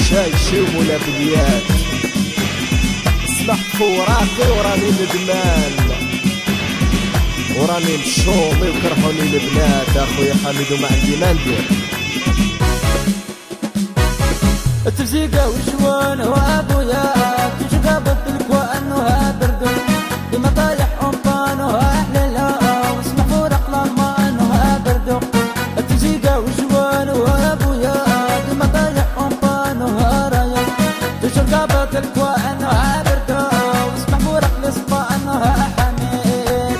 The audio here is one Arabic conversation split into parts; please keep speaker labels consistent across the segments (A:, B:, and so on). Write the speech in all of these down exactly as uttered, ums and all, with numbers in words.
A: شاي شوم ولا بليات. سمحت فوراقي وراني ندمان وراني مشومي وكرهوني البنات. اخويا حميد وما عندي ما ندير.
B: التفزيقة والجوان وابويا تجيبها بالك وانها بردو لما طايح امطان واحللها واسمع فورق لما انها بردو. التفزيقة والجوان وابويا لما طايح امطان ورايا تجيبها بالك وانها بردو واسمع فورق لصفا انها حميد.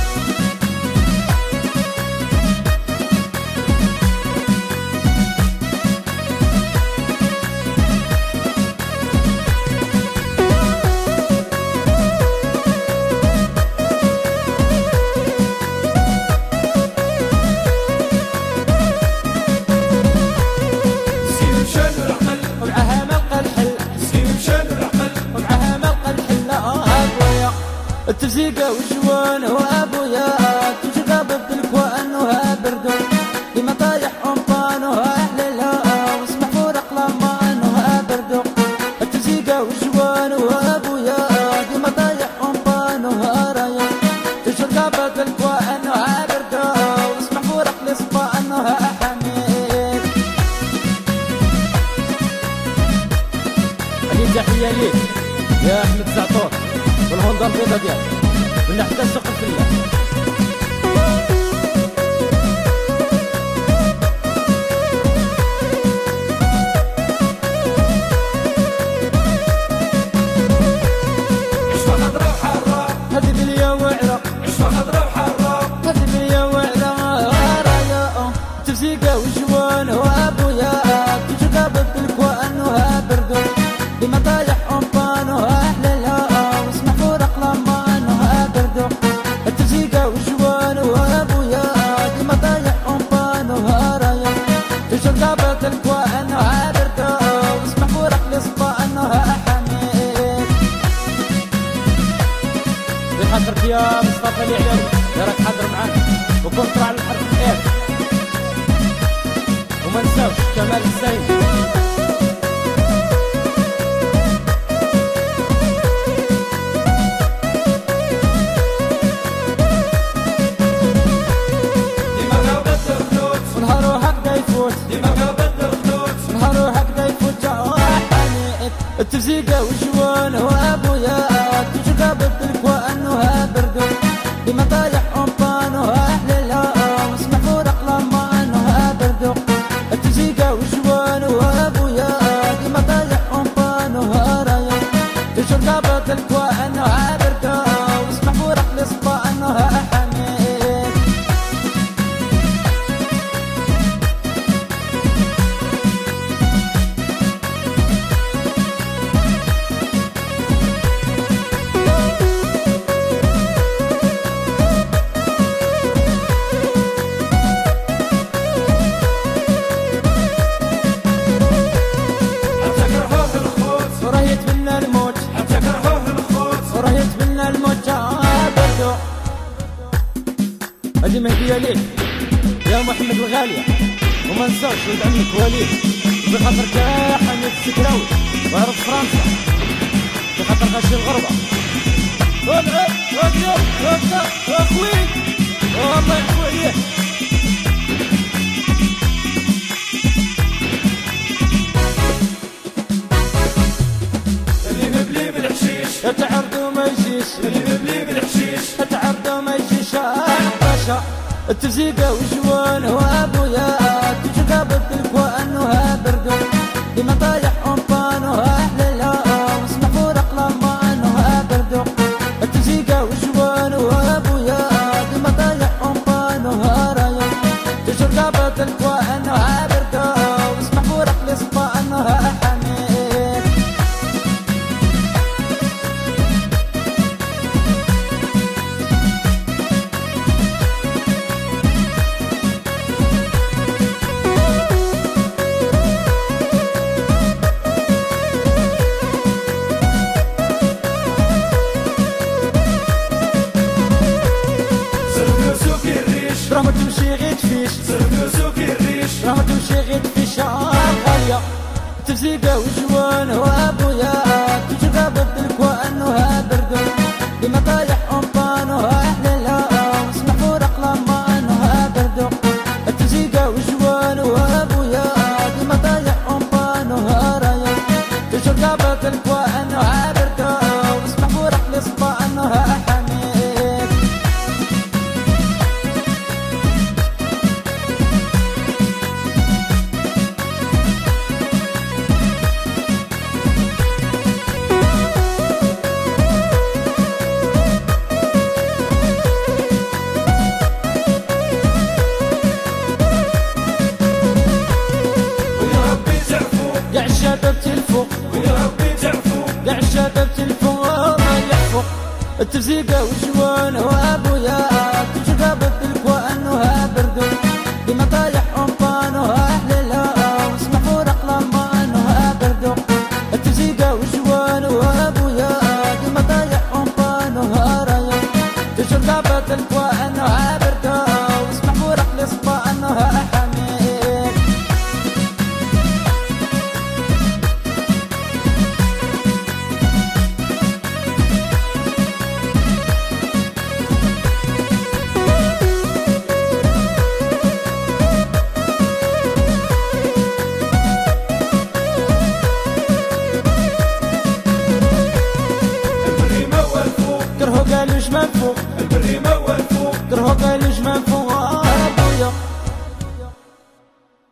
B: التفزيقة والجوان وابويا تجيبها بالك وانها بردو لما طايح امطان واحللها واسمع فورق لما انها بردو. التفزيقة والجوان وابويا لما طايح امطان ورايا تجيبها بالك وانها بردو واسمع فورق لصفا انها حميد.
C: هذه تحية ليك يا احمد زعطور والهوندا البيضة ديالك من حتى السقف في الله.
D: عشفة خضرا وحارة
B: هذي بليا وعرة
D: عشفة خضرا وحارة
B: هذي بليا وعرة رايا. التفزيقة والجوان وابويا تجيبها بالك وانها بردو لما طايح امطان واحللها واسمع فورق لما انها بردو. التفزيقة والجوان وابويا لما طايح امطان ورايا تجيبها بالك وانها بردو واسمع فورق لصفا انها حميد.
C: بخاطرك يا مصطفى العلاوي يا راك حاضر معانا وكنت على الحرف الاف. وما نساوش كمال السيد.
B: التفزيقة والجوان وابويا تجيبها بالك وانها بردو لما طايح امطان واحللها واسمع فورق لما انها بردو. التفزيقة والجوان وابويا لما طايح امطان ورايا تجيبها بالك وانها بردو واسمع فورق لصفا انها حميد.
C: هذه مهدية ليك يا محمد الغالية وما نساوش ولد عمك وليد بخاطرك يا حميد السكراوي وعرض فرنسا بخاطر غاشي الغربة. ابعد ابعد اخوي والله يعفو عليه.
D: اللي مبلي بالحشيش
B: تعرضوا ما يجيش
D: اللي مبلي بالحشيش
B: تعرضوا ما يجيش عطشة. التفزيقة والجوان وابويا تجيبها بالك وانها بردو لما طايح امطان واحللها واسمع فورق لما انها بردو. التفزيقة والجوان وابويا لما طايح امطان ورايا تجيبها بالك وانها بردو واسمع فورق لصفا انها حميد. راه ما تمشي غير تفيش
D: صرف سوق الريش
B: راه ما تمشي غير تفيش غالية. تفزيقة وجوان وابويا تجرى بدلك وانها بردون لما طايح امطان واحلى واسمح فرق لما انها بردون تفزيقة وجوان وابويا لما طايح امطان ورايا تجرى بدلك وانها بردون واسمح فرق لصبا انها حميد. قاع الشباب تلفوق
D: ويا ربي تعفو
B: قاع الشباب تلفوق الله يحفظ التفزيقة وجوان وابويا تجرى بدلك وانها بردون لما طايح امطان واحلى واسمح فرق لما انها بردون التفزيقة وجوان وابويا لما طايح امطان ورايا تجرى بدلك وانها بردون واسمح فرق لصبا انها حميد. كرهو قالوا جمال فوق
D: البريمة والفوق
B: كرهو قالوا جمال فوق